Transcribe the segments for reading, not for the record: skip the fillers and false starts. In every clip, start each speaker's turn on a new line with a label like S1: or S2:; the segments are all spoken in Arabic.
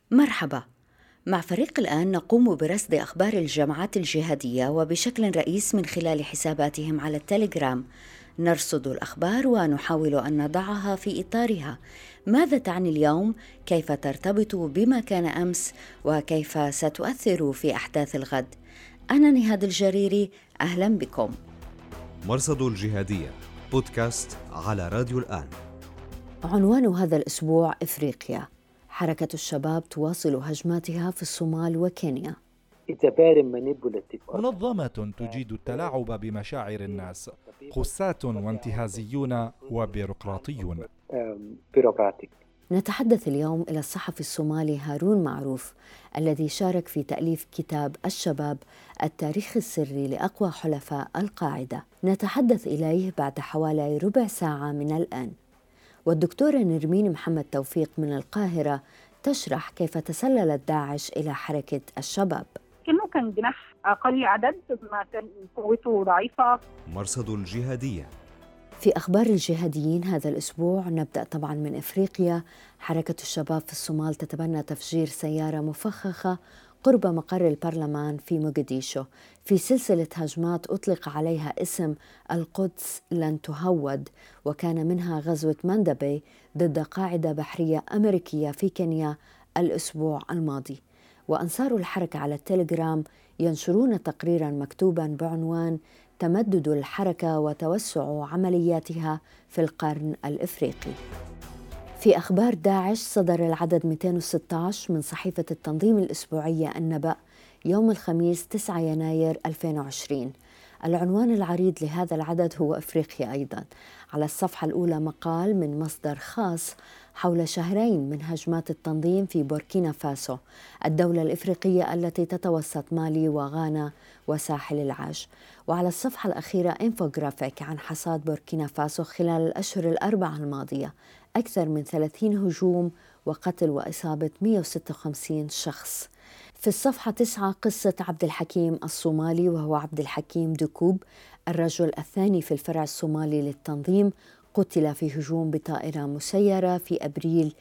S1: مرحبا. مع فريق الآن نقوم برصد أخبار الجماعات الجهادية وبشكل رئيس من خلال حساباتهم على التليجرام. نرصد الأخبار ونحاول أن نضعها في إطارها. ماذا تعني اليوم؟ كيف ترتبط بما كان أمس؟ وكيف ستؤثر في أحداث الغد؟ أنا نهاد الجريري، أهلا بكم.
S2: مرصد الجهادية بودكاست على راديو الآن.
S1: عنوان هذا الأسبوع: إفريقيا. حركة الشباب تواصل هجماتها في الصومال وكينيا.
S3: منظمة تجيد التلاعب بمشاعر الناس، خسات وانتهازيون وبيروقراطيون.
S1: نتحدث اليوم إلى الصحفي الصومالي هارون معروف الذي شارك في تأليف كتاب الشباب: التاريخ السري لأقوى حلفاء القاعدة. نتحدث إليه بعد حوالي ربع ساعة من الآن. والدكتورة نرمين محمد توفيق من القاهرة تشرح كيف تسللت داعش إلى حركة الشباب.
S4: كأنه كان جناح أقل عدد، ما كان قوته ضعيفة.
S2: مرصد الجهادية.
S1: في أخبار الجهاديين هذا الأسبوع نبدأ طبعا من إفريقيا. حركة الشباب في الصومال تتبنى تفجير سيارة مفخخة قرب مقر البرلمان في موغاديشو في سلسلة هجمات أطلق عليها اسم القدس لن تهود، وكان منها غزوة مندبي ضد قاعدة بحرية أمريكية في كينيا الأسبوع الماضي. وأنصار الحركة على التليجرام ينشرون تقريرا مكتوبا بعنوان تمدد الحركة وتوسع عملياتها في القرن الإفريقي. في أخبار داعش صدر العدد 216 من صحيفة التنظيم الأسبوعية النبأ يوم الخميس 9 يناير 2020. العنوان العريض لهذا العدد هو إفريقيا أيضا. على الصفحة الأولى مقال من مصدر خاص حول شهرين من هجمات التنظيم في بوركينا فاسو، الدولة الإفريقية التي تتوسط مالي وغانا وساحل العاج. وعلى الصفحة الأخيرة إنفوغرافيك عن حصاد بوركينا فاسو خلال الأشهر الأربعة الماضية: أكثر من 30 هجوم وقتل وإصابة 156 شخص. في الصفحة 9 قصة عبد الحكيم الصومالي، وهو عبد الحكيم دكوب، الرجل الثاني في الفرع الصومالي للتنظيم، قتل في هجوم بطائرة مسيرة في أبريل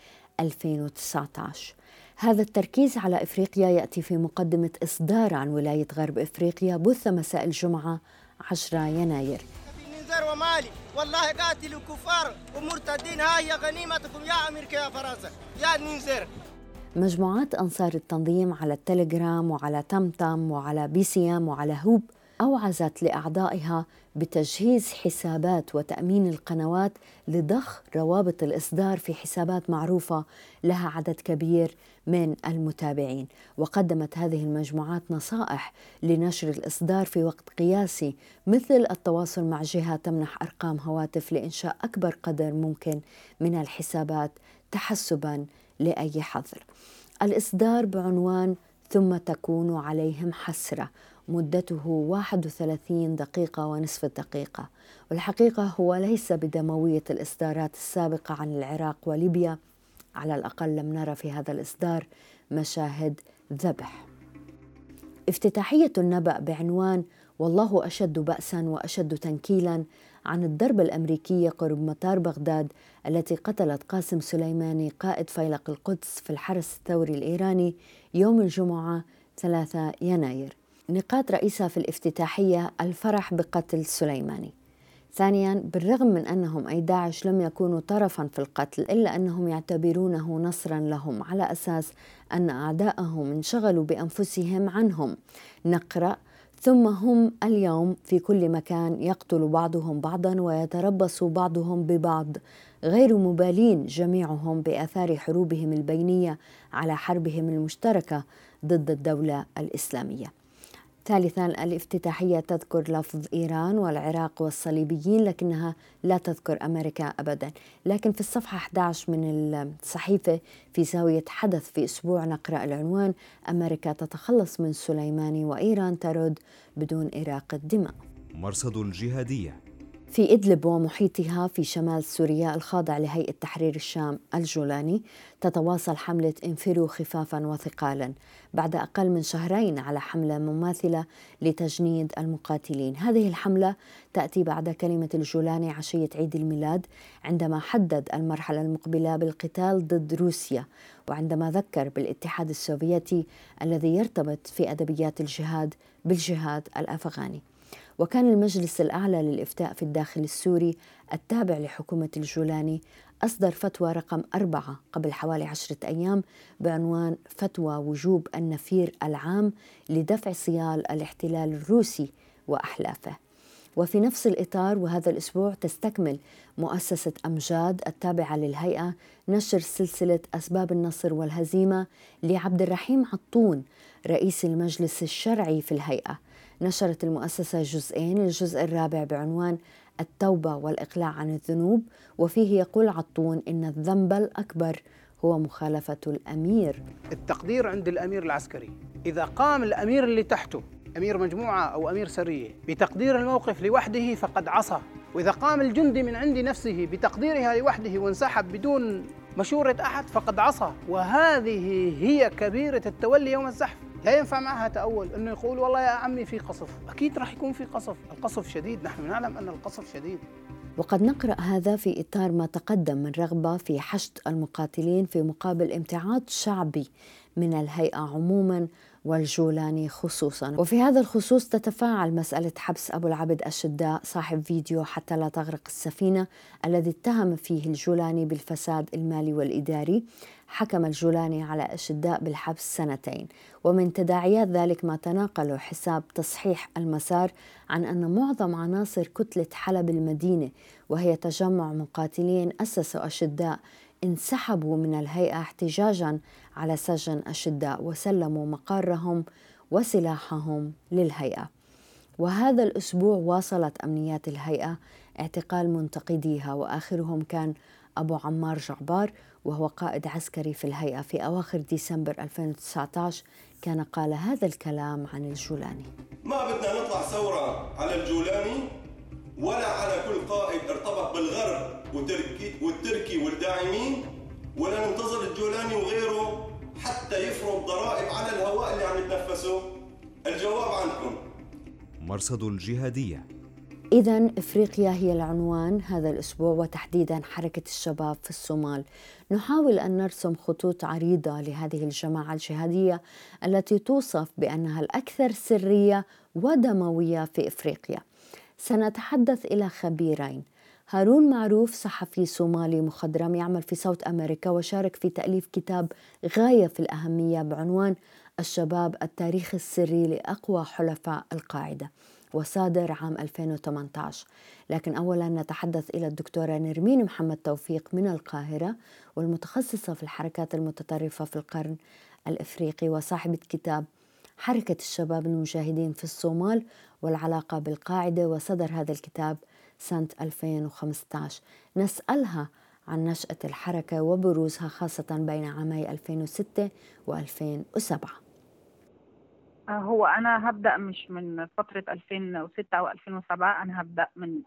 S1: 2019. هذا التركيز على إفريقيا يأتي في مقدمة إصدار عن ولاية غرب إفريقيا بث مساء الجمعة 10 يناير.
S5: ومالي والله قاتل الكفار ومرتدين، هاي غنيمتكم يا أمريكا يا فرنسا يا نينزر.
S1: مجموعات أنصار التنظيم على التليجرام وعلى تمتم وعلى BCM وعلى هوب أوعزت لأعضائها بتجهيز حسابات وتأمين القنوات لضخ روابط الإصدار في حسابات معروفة لها عدد كبير من المتابعين. وقدمت هذه المجموعات نصائح لنشر الإصدار في وقت قياسي، مثل التواصل مع جهة تمنح أرقام هواتف لإنشاء أكبر قدر ممكن من الحسابات تحسباً لأي حظر. الإصدار بعنوان ثم تكون عليهم حسرة، مدته 31 دقيقة ونصف دقيقة. والحقيقة هو ليس بدموية الإصدارات السابقة عن العراق وليبيا، على الأقل لم نرى في هذا الإصدار مشاهد ذبح. افتتاحية النبأ بعنوان والله أشد بأسا وأشد تنكيلا عن الضربة الأمريكية قرب مطار بغداد التي قتلت قاسم سليماني قائد فيلق القدس في الحرس الثوري الإيراني يوم الجمعة 3 يناير. نقاط رئيسة في الافتتاحية: الفرح بقتل سليماني. ثانياً، بالرغم من أنهم أي داعش لم يكونوا طرفاً في القتل، إلا أنهم يعتبرونه نصراً لهم على أساس أن أعداءهم انشغلوا بأنفسهم عنهم. نقرأ: ثم هم اليوم في كل مكان يقتل بعضهم بعضاً ويتربص بعضهم ببعض، غير مبالين جميعهم بآثار حروبهم البينية على حربهم المشتركة ضد الدولة الإسلامية. ثالثاً، الافتتاحية تذكر لفظ إيران والعراق والصليبيين، لكنها لا تذكر أمريكا أبداً. لكن في الصفحة 11 من الصحيفة في زاوية حدث في أسبوع نقرأ العنوان: أمريكا تتخلص من سليماني وإيران ترد بدون إراقة دماء.
S2: مرصد الجهادية.
S1: في إدلب ومحيطها في شمال سوريا الخاضع لهيئة تحرير الشام الجولاني، تتواصل حملة انفروا خفافا وثقالا بعد أقل من شهرين على حملة مماثلة لتجنيد المقاتلين. هذه الحملة تأتي بعد كلمة الجولاني عشية عيد الميلاد، عندما حدد المرحلة المقبلة بالقتال ضد روسيا، وعندما ذكر بالاتحاد السوفيتي الذي يرتبط في أدبيات الجهاد بالجهاد الأفغاني. وكان المجلس الأعلى للإفتاء في الداخل السوري التابع لحكومة الجولاني أصدر فتوى رقم 4 قبل حوالي 10 أيام بعنوان فتوى وجوب النفير العام لدفع صيال الاحتلال الروسي وأحلافه. وفي نفس الإطار وهذا الأسبوع تستكمل مؤسسة أمجاد التابعة للهيئة نشر سلسلة أسباب النصر والهزيمة لعبد الرحيم عطون رئيس المجلس الشرعي في الهيئة. نشرت المؤسسة جزئين، الجزء الرابع بعنوان التوبة والإقلاع عن الذنوب، وفيه يقول عطون إن الذنب الأكبر هو مخالفة الأمير.
S6: التقدير عند الأمير العسكري، إذا قام الأمير اللي تحته أمير مجموعة أو أمير سرية بتقدير الموقف لوحده فقد عصى، وإذا قام الجندي من عند نفسه بتقديرها لوحده وانسحب بدون مشورة أحد فقد عصى. وهذه هي كبيرة التولي يوم الزحف. لا ينفع معها تأول أنه يقول والله يا عمي في قصف. أكيد راح يكون في قصف، القصف شديد، نحن نعلم أن القصف شديد.
S1: وقد نقرأ هذا في إطار ما تقدم من رغبة في حشد المقاتلين في مقابل امتعاض شعبي من الهيئة عموما والجولاني خصوصا. وفي هذا الخصوص تتفاعل مسألة حبس أبو العبد الشداء صاحب فيديو حتى لا تغرق السفينة الذي اتهم فيه الجولاني بالفساد المالي والإداري. حكم الجولاني على الشداء بالحبس 2 سنين. ومن تداعيات ذلك ما تناقله حساب تصحيح المسار عن أن معظم عناصر كتلة حلب المدينة، وهي تجمع مقاتلين أسسوا الشداء، انسحبوا من الهيئة احتجاجا على سجن الشداء وسلموا مقارهم وسلاحهم للهيئة. وهذا الأسبوع واصلت أمنيات الهيئة اعتقال منتقديها، وآخرهم كان أبو عمار جعبار وهو قائد عسكري في الهيئة. في أواخر ديسمبر 2019 كان قال هذا الكلام عن الجولاني:
S7: ما بدنا نطلع ثورة على الجولاني ولا على كل قائد ارتبط بالغرب والتركي والداعمين، ولا ننتظر الجولاني وغيره حتى يفرض ضرائب على الهواء اللي عم يتنفسه. الجواب عنكم.
S2: مرصد الجهادية.
S1: إذن إفريقيا هي العنوان هذا الأسبوع، وتحديدا حركة الشباب في الصومال. نحاول أن نرسم خطوط عريضة لهذه الجماعة الجهادية التي توصف بأنها الأكثر سرية ودموية في إفريقيا. سنتحدث إلى خبيرين: هارون معروف صحفي صومالي مخضرم يعمل في صوت أمريكا وشارك في تأليف كتاب غاية في الأهمية بعنوان الشباب التاريخ السري لأقوى حلفاء القاعدة، وصادر عام 2018. لكن أولا نتحدث إلى الدكتورة نرمين محمد توفيق من القاهرة، والمتخصصة في الحركات المتطرفة في القرن الإفريقي وصاحبة كتاب حركة الشباب المجاهدين في الصومال والعلاقة بالقاعدة، وصدر هذا الكتاب سنة 2015. نسألها عن نشأة الحركة وبروزها خاصة بين عامي 2006 و2007.
S4: هو أنا هبدأ مش من فترة 2006 أو 2007، أنا هبدأ من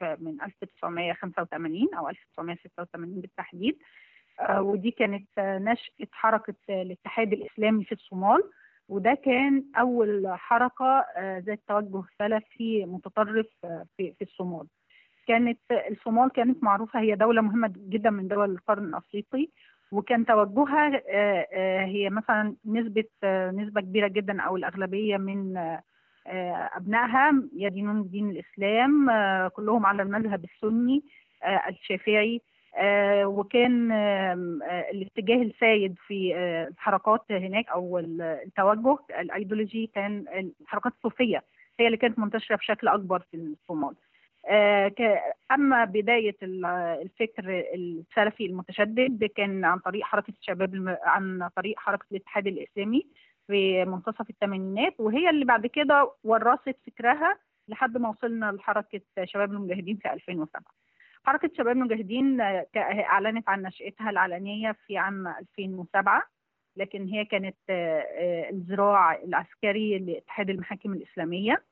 S4: 1985 أو 1986 بالتحديد. ودي كانت نشأة حركة الاتحاد الإسلامي في الصومال، وده كان أول حركة ذات توجه سلفي متطرف في الصومال. كانت الصومال كانت معروفة هي دولة مهمة جدا من دول القرن الأفريقي، وكان توجهها هي مثلا نسبة كبيرة جدا أو الأغلبية من أبنائها يدينون دين الإسلام، كلهم على المذهب السني الشافعي. وكان الاتجاه السائد في الحركات هناك أو التوجه الأيديولوجي كان الحركات الصوفية، هي اللي كانت منتشرة بشكل أكبر في الصومال. أما بداية الفكر السلفي المتشدد كان عن طريق حركة الشباب، عن طريق حركة الاتحاد الإسلامي في منتصف الثمانينات، وهي اللي بعد كده ورثت فكرها لحد ما وصلنا لحركة شباب المجاهدين في 2007. حركة شباب المجاهدين أعلنت عن نشأتها العلنية في عام 2007، لكن هي كانت الذراع العسكري لاتحاد المحاكم الإسلامية.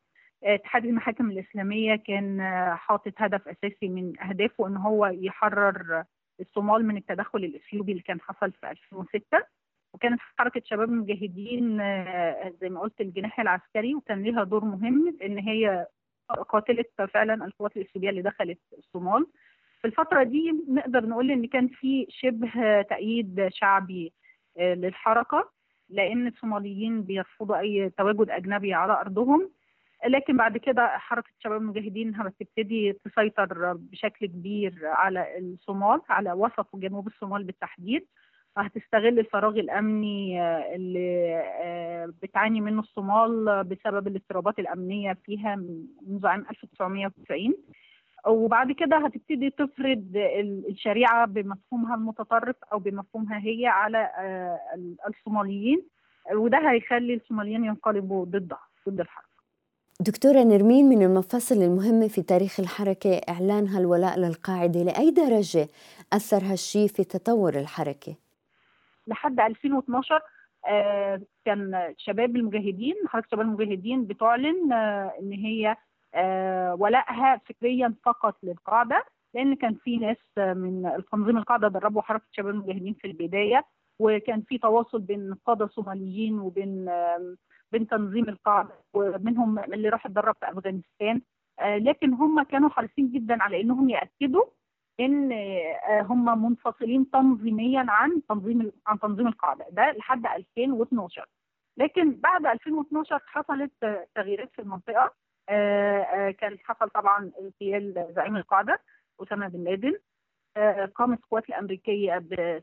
S4: اتحاد المحاكم الإسلامية كان حاطط هدف أساسي من أهدافه إن هو يحرر الصومال من التدخل الإثيوبي اللي كان حصل في 2006. وكانت حركة شباب المجاهدين زي ما قلت الجناح العسكري، وكان لها دور مهم إن هي قاتلت فعلا القوات الإثيوبية اللي دخلت الصومال. في الفترة دي نقدر نقول إن كان في شبه تأييد شعبي للحركة، لأن الصوماليين بيرفضوا أي تواجد أجنبي على أرضهم. لكن بعد كده حركة شباب المجاهدين هتبتدي تسيطر بشكل كبير على الصومال، على وسط وجنوب الصومال بالتحديد، وهتستغل الفراغ الأمني اللي بتعاني منه الصومال بسبب الاضطرابات الأمنية فيها منذ عام 1990. وبعد كده هتبتدي تفرض الشريعة بمفهومها المتطرف أو بمفهومها هي على الصوماليين، وده هيخلي الصوماليين ينقلبوا ضد الحركة.
S1: دكتورة نرمين، من المفاصل المهمة في تاريخ الحركة إعلانها الولاء للقاعدة، لأي درجة أثر هالشي في تطور الحركة؟
S4: لحد 2012 كان شباب المجاهدين، حركة شباب المجاهدين بتعلن إن هي ولائها فكريا فقط للقاعدة، لأن كان في ناس من التنظيم القاعدة دربوا حركة شباب المجاهدين في البداية، وكان في تواصل بين قادة صوماليين وبين تنظيم القاعدة، ومنهم اللي راح يتدرب في أفغانستان. لكن هم كانوا حريصين جدا على إنهم يأكدوا إن هم منفصلين تنظيميا عن تنظيم القاعدة ده لحد 2012. لكن بعد 2012 حصلت تغييرات في المنطقة. كان حصل طبعا اغتيال زعيم القاعدة أسامة بن لادن. قامت القوات الأمريكية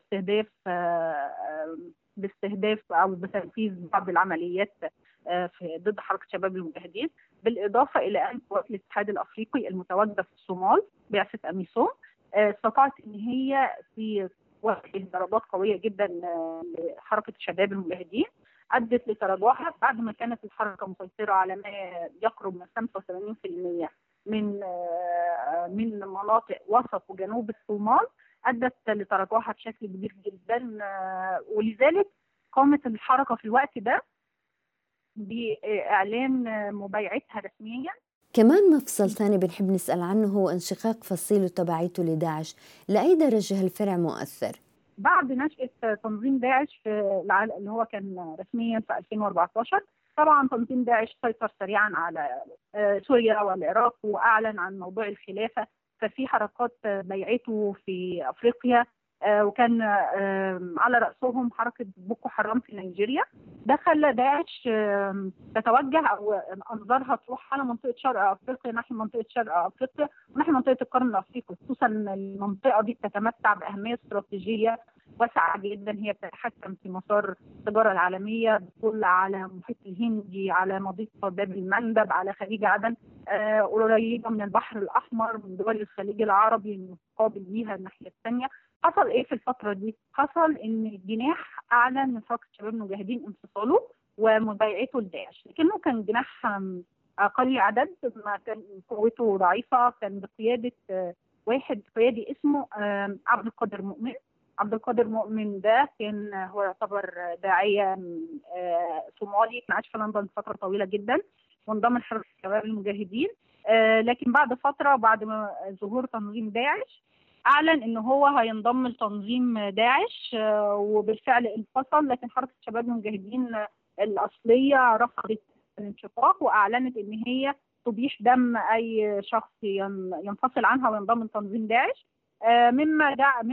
S4: باستهداف أو بتنفيذ بعض العمليات ضد حركة شباب المجاهدين، بالإضافة إلى أن قوات الاتحاد الأفريقي المتواجدة في الصومال بعثة أميسوم استطاعت إن هي في وجه ضربات قوية جدا لحركة شباب المجاهدين، أدت لتراجعها بعد ما كانت الحركة مسيطرة على ما يقرب من 85% من مناطق وسط وجنوب الصومال، أدت لتراجعها بشكل كبير جدا. ولذلك قامت الحركة في الوقت ده بإعلان مبايعتها رسميا.
S1: كمان مفصل ثاني بنحب نسأل عنه هو انشقاق فصيله تبعيته لداعش، لأي درجة هالفرع مؤثر؟
S4: بعد نشأة تنظيم داعش اللي هو كان رسميا في 2014، طبعا تنظيم داعش سيطر سريعا على سوريا والعراق وأعلن عن موضوع الخلافة، ففي حركات بيعته في أفريقيا، وكان على رأسهم حركة بوكو حرام في نيجيريا. ده خلى داعش تتوجه أو أنظارها تروح على منطقة شرق أفريقيا، ناحية منطقة شرق أفريقيا وناحية منطقة القرن الأفريقي، خصوصا المنطقة دي بتتمتع بأهمية استراتيجية واسعة جدا. هي بتتحكم في مسار التجارة العالمية، بتطل على المحيط الهندي، على مضيق باب المندب، على خليج عدن، قريبة من البحر الأحمر، من دول الخليج العربي المقابل ليها الناحية الثانية. حصل ايه في الفترة دي؟ حصل ان الجناح اعلن من حركة شباب المجاهدين انفصاله ومبايعته لداعش، لكنه كان جناح اقل عدد، ما كان قوته ضعيفة، كان بقيادة واحد قيادي اسمه عبد القادر مؤمن. عبد القادر مؤمن ده كان هو يعتبر داعية صومالي، كان عايش في لندن فترة طويلة جدا وانضم لحركة شباب المجاهدين. لكن بعد فترة، بعد ما ظهور تنظيم داعش، أعلن إن هو هينضم لتنظيم داعش، وبالفعل انفصل. لكن حركة شباب المجاهدين الأصلية رفضت الانشقاق وأعلنت إن هي تبيح دم أي شخص ينفصل عنها وينضم لتنظيم داعش، مما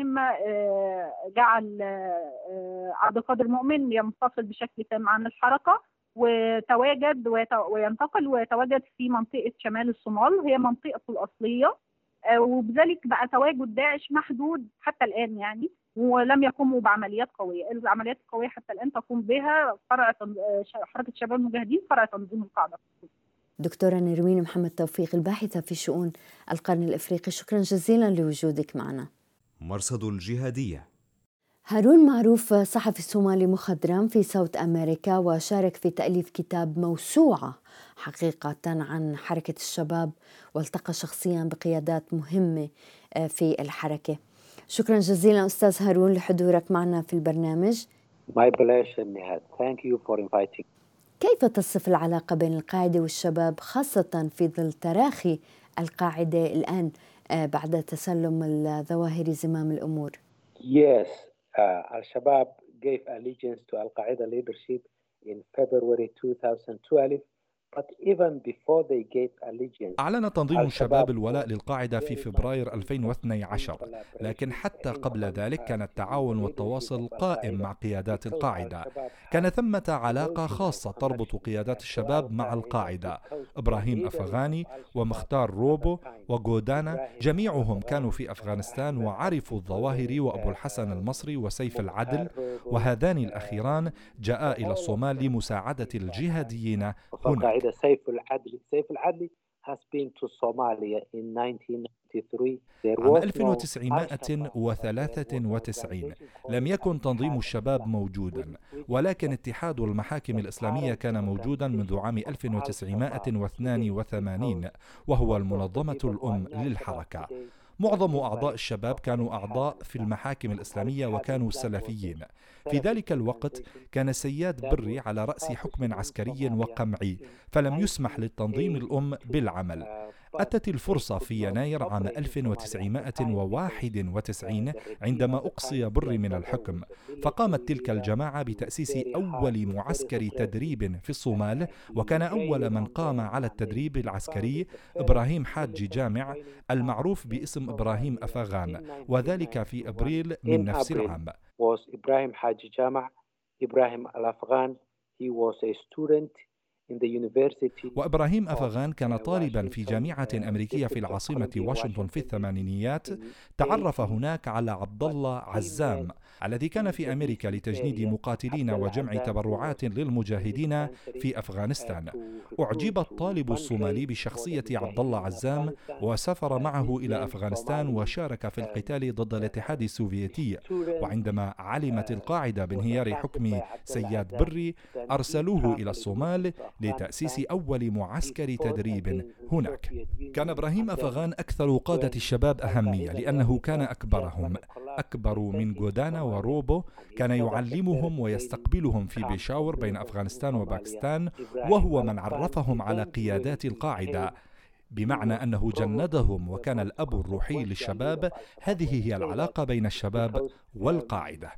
S4: جعل عبد القادر مؤمن ينفصل بشكل تام عن الحركة وتواجد وينتقل ويتواجد في منطقة شمال الصومال، هي منطقته الأصلية. وبذلك بقى تواجد داعش محدود حتى الآن يعني، ولم يقوموا بعمليات قوية. العمليات القوية حتى الآن تقوم بها حركة شباب المجاهدين، فرع تنظيم القاعدة.
S1: دكتورة نرمين محمد توفيق، الباحثة في شؤون القرن الإفريقي، شكرا جزيلا لوجودك معنا.
S2: مرصد الجهادية.
S1: هارون معروف صحفي صومالي مخضرم في صوت أمريكا، وشارك في تأليف كتاب موسوعة حقيقة عن حركة الشباب، والتقى شخصيا بقيادات مهمة في الحركة. شكرا جزيلا أستاذ هارون لحضورك معنا في البرنامج.
S8: My pleasure, Nihat. Thank you for inviting.
S1: كيف تصف العلاقة بين القاعدة والشباب خاصة في ظل تراخي القاعدة الآن بعد تسلم الظواهري زمام الأمور؟
S8: Yes, Al-Shabaab gave allegiance to Al-Qaeda leadership in February 2012. But even before they gave allegiance,
S3: أعلن تنظيم الشباب الولاء للقاعدة في فبراير 2012، لكن حتى قبل ذلك كان التعاون والتواصل قائم مع قيادات القاعدة. كان ثمة علاقة خاصة تربط قيادات الشباب مع القاعدة. إبراهيم أفغاني ومختار روبو وغودانا جميعهم كانوا في أفغانستان وعرفوا الظواهري وأبو الحسن المصري وسيف العدل، وهذان الأخيران جاء إلى الصومال لمساعدة الجهاديين هناك.
S8: سيف العدل has been to Somalia in 1993.
S3: عام 1993 لم يكن تنظيم الشباب موجودا، ولكن اتحاد المحاكم الإسلامية كان موجودا منذ عام 1982، وهو المنظمة الأم للحركة. معظم أعضاء الشباب كانوا أعضاء في المحاكم الإسلامية وكانوا سلفيين. في ذلك الوقت كان سياد بري على رأس حكم عسكري وقمعي، فلم يسمح للتنظيم الأم بالعمل. أتت الفرصة في يناير عام 1991 عندما أقصي بري من الحكم، فقامت تلك الجماعة بتأسيس أول معسكر تدريب في الصومال، وكان أول من قام على التدريب العسكري إبراهيم حاج جامع المعروف باسم إبراهيم أفغان، وذلك في أبريل من نفس العام.
S8: إبراهيم حاج جامع إبراهيم الأفغان. He was a student.
S3: وإبراهيم أفغان كان طالبا في جامعة أمريكية في العاصمة واشنطن في الثمانينيات. تعرف هناك على عبد الله عزام الذي كان في أمريكا لتجنيد مقاتلين وجمع تبرعات للمجاهدين في أفغانستان. أعجب الطالب الصومالي بشخصية عبد الله عزام وسافر معه إلى أفغانستان وشارك في القتال ضد الاتحاد السوفيتي. وعندما علمت القاعدة بانهيار حكم سياد بري أرسلوه إلى الصومال لتأسيس أول معسكر تدريب هناك. كان إبراهيم أفغان أكثر قادة الشباب أهمية لأنه كان أكبرهم، أكبر من غودانا وروبو. كان يعلمهم ويستقبلهم في بيشاور بين أفغانستان وباكستان، وهو من عرفهم على قيادات القاعدة، بمعنى أنه جندهم وكان الأب الروحي للشباب. هذه هي العلاقة بين الشباب والقاعدة.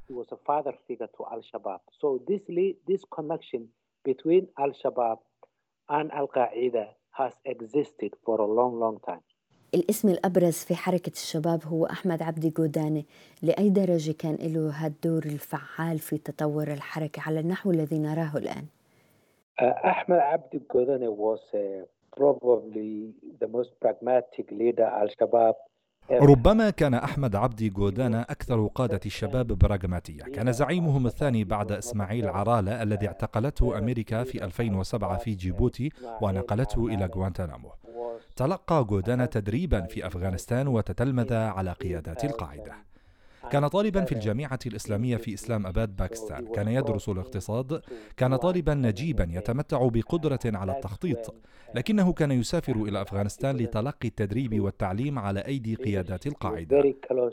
S8: Between Al-Shabaab and Al-Qaeda has existed for a long, long time.
S1: الاسم الأبرز في حركة الشباب هو أحمد عبدي غوداني. لأي درجة كان له هالدور الفعال في تطور الحركة على النحو الذي نراه الآن؟
S8: أحمد عبدي غوداني was probably the most pragmatic leader Al-Shabaab.
S3: ربما كان أحمد عبدي غودانا أكثر قادة الشباب براغماتية. كان زعيمهم الثاني بعد إسماعيل عرالة الذي اعتقلته أمريكا في 2007 في جيبوتي ونقلته إلى غوانتنامو. تلقى غودانا تدريبا في أفغانستان وتتلمذ على قيادات القاعدة. كان طالبا في الجامعة الإسلامية في إسلام أباد باكستان، كان يدرس الاقتصاد، كان طالبا نجيبا يتمتع بقدرة على التخطيط، لكنه كان يسافر إلى أفغانستان لتلقي التدريب والتعليم على أيدي قيادات القاعدة.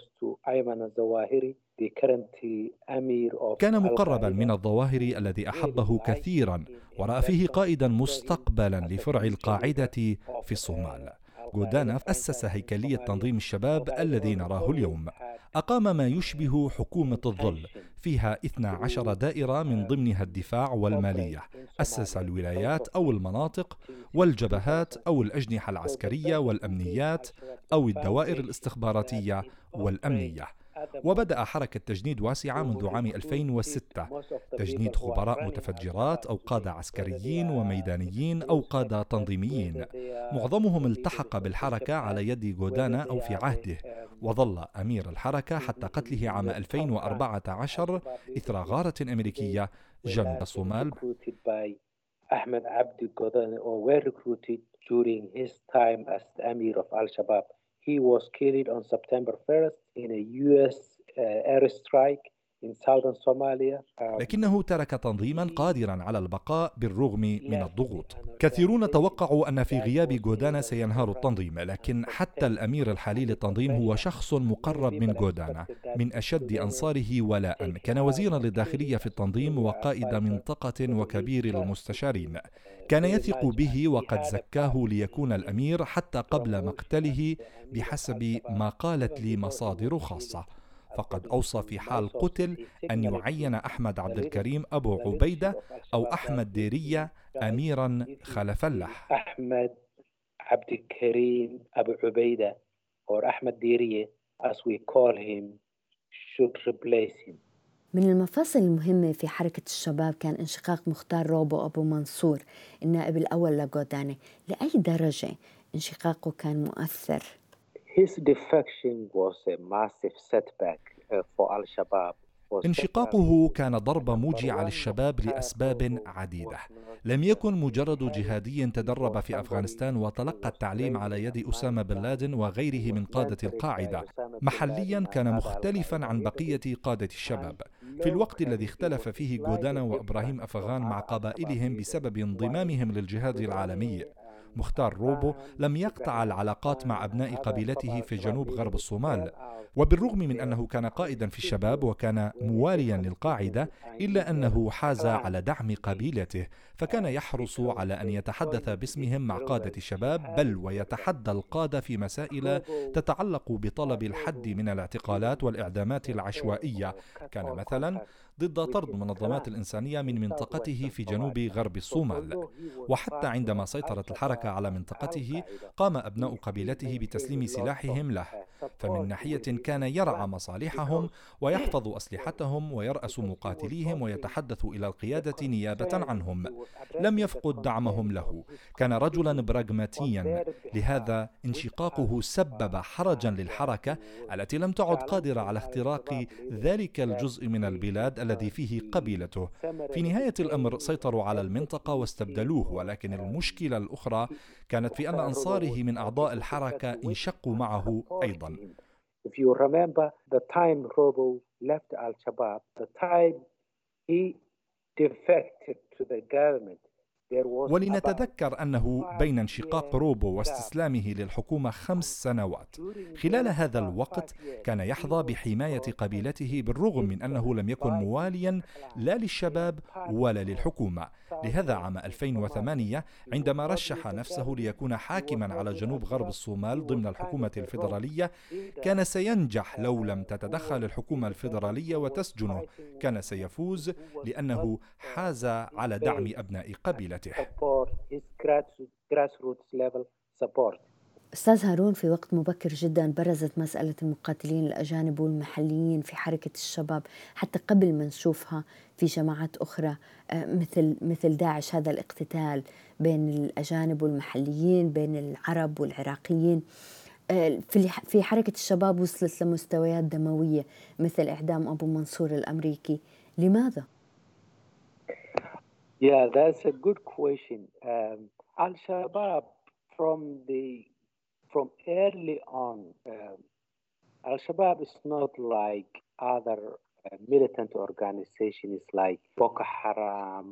S3: كان مقربا من الظواهري الذي أحبه كثيرا ورأى فيه قائدا مستقبلا لفرع القاعدة في الصومال. غودانا أسس هيكلية تنظيم الشباب الذي نراه اليوم. أقام ما يشبه حكومة الظل، فيها 12 دائرة من ضمنها الدفاع والمالية. أسس الولايات أو المناطق والجبهات أو الأجنحة العسكرية والأمنيات أو الدوائر الاستخباراتية والأمنية. وبدأ حركة تجنيد واسعة منذ عام 2006، تجنيد خبراء متفجرات أو قادة عسكريين وميدانيين أو قادة تنظيميين. معظمهم التحق بالحركة على يد غودانا أو في عهده، وظل أمير الحركة حتى قتله عام 2014 إثر غارة أمريكية جنوب الصومال.
S8: Ahmed Abdi Godani were recruited during his time as the Emir of Al-Shabaab. He was killed on September 1st in a U.S. airstrike
S3: لكنه ترك تنظيما قادرا على البقاء بالرغم من الضغوط. كثيرون توقعوا أن في غياب غودانا سينهار التنظيم، لكن حتى الأمير الحالي للتنظيم هو شخص مقرب من غودانا، من أشد أنصاره ولاء. كان وزيرا للداخلية في التنظيم وقائد منطقة وكبير المستشارين. كان يثق به وقد زكاه ليكون الأمير حتى قبل مقتله بحسب ما قالت لي مصادر خاصة. فقد أوصى في حال قتل أن يعين أحمد عبد الكريم أبو عبيدة أو أحمد ديرية أميرا خلفا له.
S8: أحمد عبد الكريم أبو عبيدة or أحمد ديرية as we call him should replace him.
S1: من المفاصل المهمة في حركة الشباب كان انشقاق مختار روبو أبو منصور النائب الأول لغودانا. لأي درجة انشقاقه كان مؤثر؟
S8: His defection was a massive setback for Al-Shabaab.
S3: انشقاقه كان ضربة موجعة للشباب لأسباب عديدة. لم يكن مجرد جهادي تدرب في أفغانستان وتلقى التعليم على يد أسامة بن لادن وغيره من قادة القاعدة. محليا كان مختلفا عن بقية قادة الشباب. في الوقت الذي اختلف فيه غودانا وإبراهيم أفغان مع قبائلهم بسبب انضمامهم للجهاد العالمي، مختار روبو لم يقطع العلاقات مع أبناء قبيلته في جنوب غرب الصومال. وبالرغم من أنه كان قائدا في الشباب وكان مواليا للقاعدة، إلا أنه حاز على دعم قبيلته، فكان يحرص على أن يتحدث باسمهم مع قادة الشباب، بل ويتحدى القادة في مسائل تتعلق بطلب الحد من الاعتقالات والإعدامات العشوائية. كان مثلا ضد طرد منظمات الإنسانية من منطقته في جنوب غرب الصومال. وحتى عندما سيطرت الحركة على منطقته قام أبناء قبيلته بتسليم سلاحهم له، فمن ناحية كان يرعى مصالحهم ويحفظ أسلحتهم ويرأس مقاتليهم ويتحدث إلى القيادة نيابة عنهم. لم يفقد دعمهم له، كان رجلا براغماتيا. لهذا انشقاقه سبب حرجا للحركة التي لم تعد قادرة على اختراق ذلك الجزء من البلاد الذي فيه قبيلته. في نهاية الأمر سيطروا على المنطقة واستبدلوه، ولكن المشكلة الأخرى كانت في أن أنصاره من أعضاء الحركة انشقوا معه أيضا.
S8: If you remember the time Robo left Al-Shabaab, the time he defected to the government.
S3: ولنتذكر أنه بين انشقاق روبو واستسلامه للحكومة 5 سنوات. خلال هذا الوقت كان يحظى بحماية قبيلته بالرغم من أنه لم يكن مواليا لا للشباب ولا للحكومة. لهذا عام 2008 عندما رشح نفسه ليكون حاكما على جنوب غرب الصومال ضمن الحكومة الفيدرالية، كان سينجح لو لم تتدخل الحكومة الفيدرالية وتسجنه. كان سيفوز لأنه حاز على دعم أبناء قبيلته.
S1: أستاذ هارون، في وقت مبكر جدا برزت مسألة المقاتلين الأجانب والمحليين في حركة الشباب حتى قبل ما نشوفها في جماعات أخرى مثل داعش. هذا الاقتتال بين الأجانب والمحليين، بين العرب والعراقيين في حركة الشباب وصلت لمستويات دموية مثل إعدام أبو منصور الأمريكي. لماذا؟
S8: Yeah, that's a good question. Al-Shabaab from early on, Al-Shabaab is not like other militant organizations like Boko Haram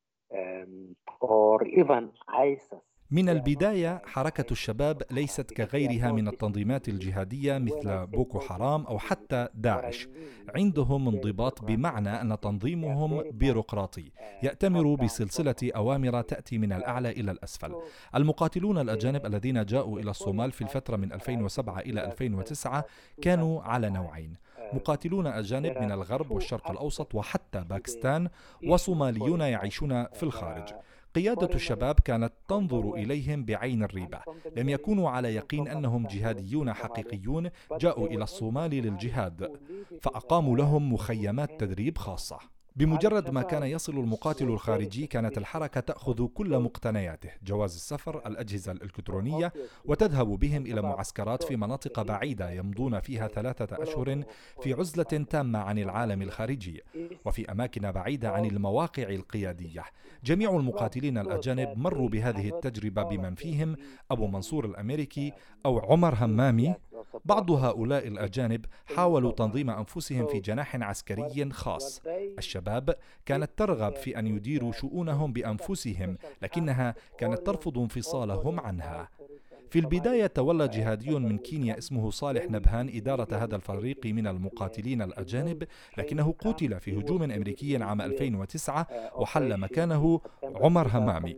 S8: or even ISIS.
S3: من البداية حركة الشباب ليست كغيرها من التنظيمات الجهادية مثل بوكو حرام أو حتى داعش. عندهم انضباط بمعنى أن تنظيمهم بيروقراطي يأتمر بسلسلة أوامر تأتي من الأعلى إلى الأسفل. المقاتلون الأجانب الذين جاءوا إلى الصومال في الفترة من 2007 إلى 2009 كانوا على نوعين: مقاتلون أجانب من الغرب والشرق الأوسط وحتى باكستان، وصوماليون يعيشون في الخارج. قيادة الشباب كانت تنظر إليهم بعين الريبة، لم يكونوا على يقين أنهم جهاديون حقيقيون جاءوا إلى الصومال للجهاد، فأقاموا لهم مخيمات تدريب خاصة. بمجرد ما كان يصل المقاتل الخارجي كانت الحركة تأخذ كل مقتنياته، جواز السفر، الأجهزة الإلكترونية، وتذهب بهم إلى معسكرات في مناطق بعيدة يمضون فيها 3 أشهر في عزلة تامة عن العالم الخارجي، وفي أماكن بعيدة عن المواقع القيادية. جميع المقاتلين الأجانب مروا بهذه التجربة بمن فيهم أبو منصور الأمريكي أو عمر همامي بعض هؤلاء الأجانب حاولوا تنظيم أنفسهم في جناح عسكري خاص. الشباب كانت ترغب في أن يديروا شؤونهم بأنفسهم، لكنها كانت ترفض انفصالهم عنها. في البداية تولى جهادي من كينيا اسمه صالح نبهان إدارة هذا الفريق من المقاتلين الأجانب، لكنه قتل في هجوم أمريكي عام 2009 وحل مكانه عمر همامي.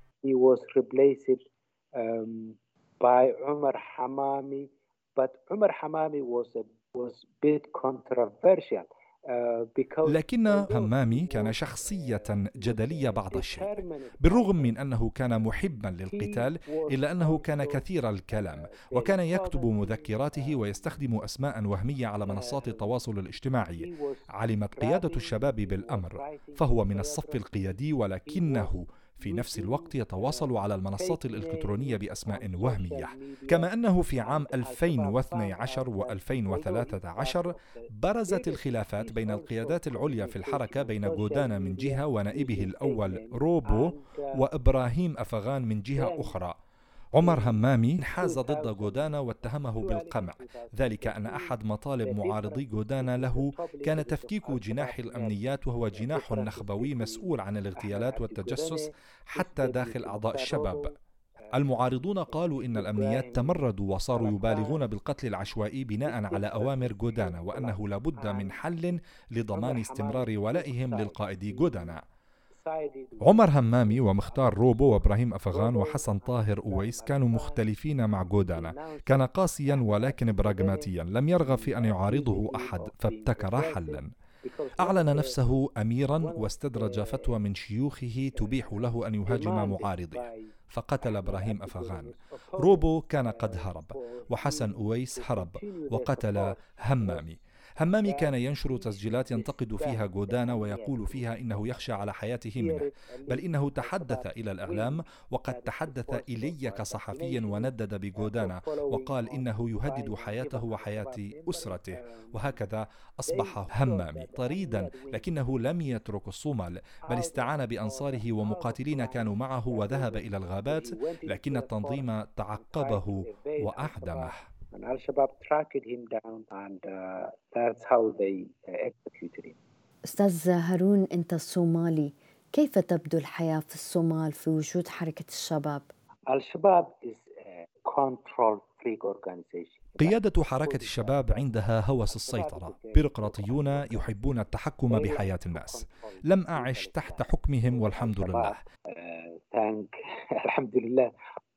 S3: لكن همامي كان شخصية جدلية بعض الشيء. بالرغم من أنه كان محبا للقتال، إلا أنه كان كثير الكلام، وكان يكتب مذكراته ويستخدم أسماء وهمية على منصات التواصل الاجتماعي. علمت قيادة الشباب بالأمر، فهو من الصف القيادي، ولكنه في نفس الوقت يتواصل على المنصات الإلكترونية بأسماء وهمية. كما أنه في عام 2012 و2013 برزت الخلافات بين القيادات العليا في الحركة بين غودانا من جهة ونائبه الأول روبو وإبراهيم أفغان من جهة أخرى. عمر همامي انحاز ضد غودانا واتهمه بالقمع، ذلك أن أحد مطالب معارضي غودانا له كان تفكيك جناح الأمنيات، وهو جناح نخبوي مسؤول عن الاغتيالات والتجسس حتى داخل أعضاء الشباب. المعارضون قالوا إن الأمنيات تمردوا وصاروا يبالغون بالقتل العشوائي بناء على أوامر غودانا، وأنه لابد من حل لضمان استمرار ولائهم للقائد غودانا. عمر همامي ومختار روبو وإبراهيم أفغان وحسن طاهر أويس كانوا مختلفين مع غودانا. كان قاسيا ولكن براغماتيا، لم يرغب في أن يعارضه أحد، فابتكر حلا. أعلن نفسه أميرا واستدرج فتوى من شيوخه تبيح له أن يهاجم معارضه، فقتل إبراهيم أفغان. روبو كان قد هرب، وحسن أويس هرب وقتل همامي. همامي كان ينشر تسجيلات ينتقد فيها غودانا ويقول فيها إنه يخشى على حياته منه، بل إنه تحدث إلى الإعلام وقد تحدث إلي كصحفي وندد بغودانا وقال إنه يهدد حياته وحياة أسرته. وهكذا أصبح همامي طريدا، لكنه لم يترك الصومال، بل استعان بأنصاره ومقاتلين كانوا معه وذهب إلى الغابات، لكن التنظيم تعقبه وأعدمه.
S8: And Al-Shabaab tracked him down and that's how they executed him.
S1: أستاذ هارون، أنت الصومالي، كيف تبدو الحياة في الصومال في وجود حركة الشباب؟
S8: Al-Shabaab is a control freak organization.
S3: قيادة حركة الشباب عندها هوس السيطرة، بيروقراطيون يحبون التحكم بحياة الناس. لم أعش تحت حكمهم والحمد لله.
S8: الحمد لله.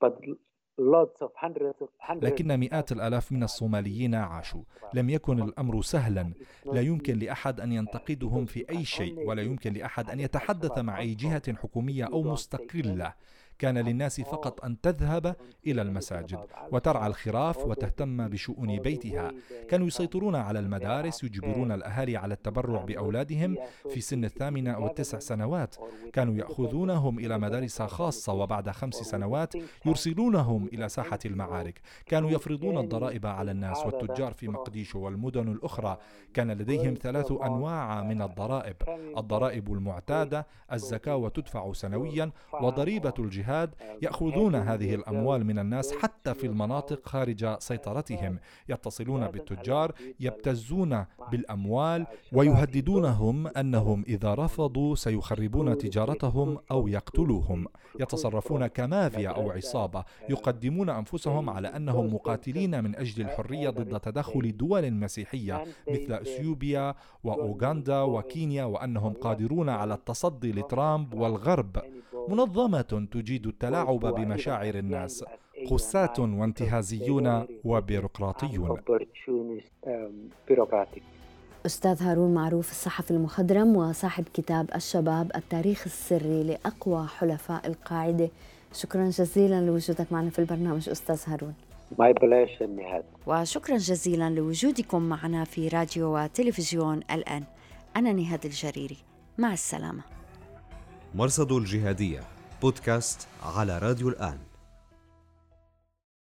S3: لكن مئات الآلاف من الصوماليين عاشوا. لم يكن الأمر سهلا، لا يمكن لأحد أن ينتقدهم في أي شيء، ولا يمكن لأحد أن يتحدث مع أي جهة حكومية أو مستقلة. كان للناس فقط أن تذهب إلى المساجد وترعى الخراف وتهتم بشؤون بيتها. كانوا يسيطرون على المدارس، يجبرون الأهالي على التبرع بأولادهم في سن 8 أو 9 سنوات. كانوا يأخذونهم إلى مدارس خاصة، وبعد 5 سنوات يرسلونهم إلى ساحة المعارك. كانوا يفرضون الضرائب على الناس والتجار في مقديشو والمدن الأخرى. كان لديهم 3 أنواع من الضرائب: الضرائب المعتادة، الزكاة وتدفع سنويا، وضريبة الجهاد. يأخذون هذه الأموال من الناس حتى في المناطق خارج سيطرتهم، يتصلون بالتجار، يبتزون بالأموال ويهددونهم أنهم إذا رفضوا سيخربون تجارتهم أو يقتلوهم. يتصرفون كمافيا أو عصابة، يقدمون أنفسهم على أنهم مقاتلين من أجل الحرية ضد تدخل دول مسيحية مثل أثيوبيا وأوغندا وكينيا، وأنهم قادرون على التصدي لترامب والغرب. منظمة تجيد التلاعب بمشاعر الناس، قساة وانتهازيون وبيروقراطيون.
S1: أستاذ هارون معروف، الصحفي المخضرم وصاحب كتاب الشباب التاريخ السري لأقوى حلفاء القاعدة، شكرا جزيلا لوجودك معنا في البرنامج أستاذ هارون.
S8: My pleasure نهاد.
S1: وشكرا جزيلا لوجودكم معنا في راديو وتلفزيون الآن. أنا نهاد الجريري، مع السلامة.
S2: مرصد الجهادية بودكاست على راديو الآن.